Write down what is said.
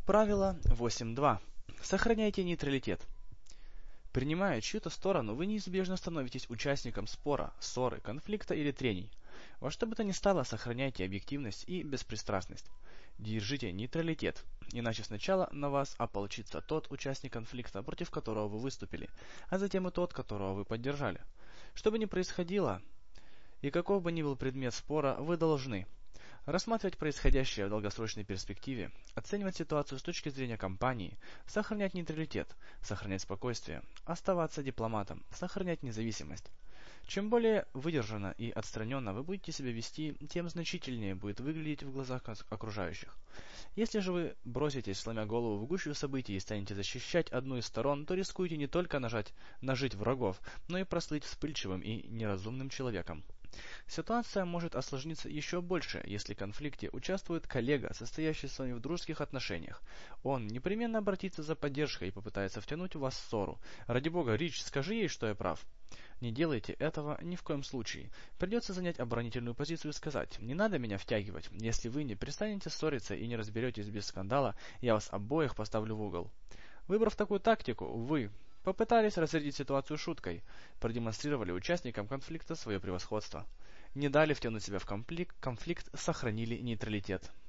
Правило 8.2. Сохраняйте нейтралитет. Принимая чью-то сторону, вы неизбежно становитесь участником спора, ссоры, конфликта или трений. Во что бы то ни стало, сохраняйте объективность и беспристрастность. Держите нейтралитет, иначе сначала на вас ополчится тот участник конфликта, против которого вы выступили, а затем и тот, которого вы поддержали. Что бы ни происходило, и каков бы ни был предмет спора, вы должны рассматривать происходящее в долгосрочной перспективе, оценивать ситуацию с точки зрения компании, сохранять нейтралитет, сохранять спокойствие, оставаться дипломатом, сохранять независимость. Чем более выдержанно и отстраненно вы будете себя вести, тем значительнее будет выглядеть в глазах окружающих. Если же вы броситесь, сломя голову в гущу событий и станете защищать одну из сторон, то рискуете не только нажить врагов, но и прослыть вспыльчивым и неразумным человеком. Ситуация может осложниться еще больше, если в конфликте участвует коллега, состоящий с вами в дружеских отношениях. Он непременно обратится за поддержкой и попытается втянуть вас в ссору. Ради бога, Рич, скажи ей, что я прав. Не делайте этого ни в коем случае. Придется занять оборонительную позицию и сказать: не надо меня втягивать. Если вы не перестанете ссориться и не разберетесь без скандала, я вас обоих поставлю в угол. Выбрав такую тактику, вы попытались разрядить ситуацию шуткой, продемонстрировали участникам конфликта свое превосходство. Не дали втянуть себя в конфликт, сохранили нейтралитет.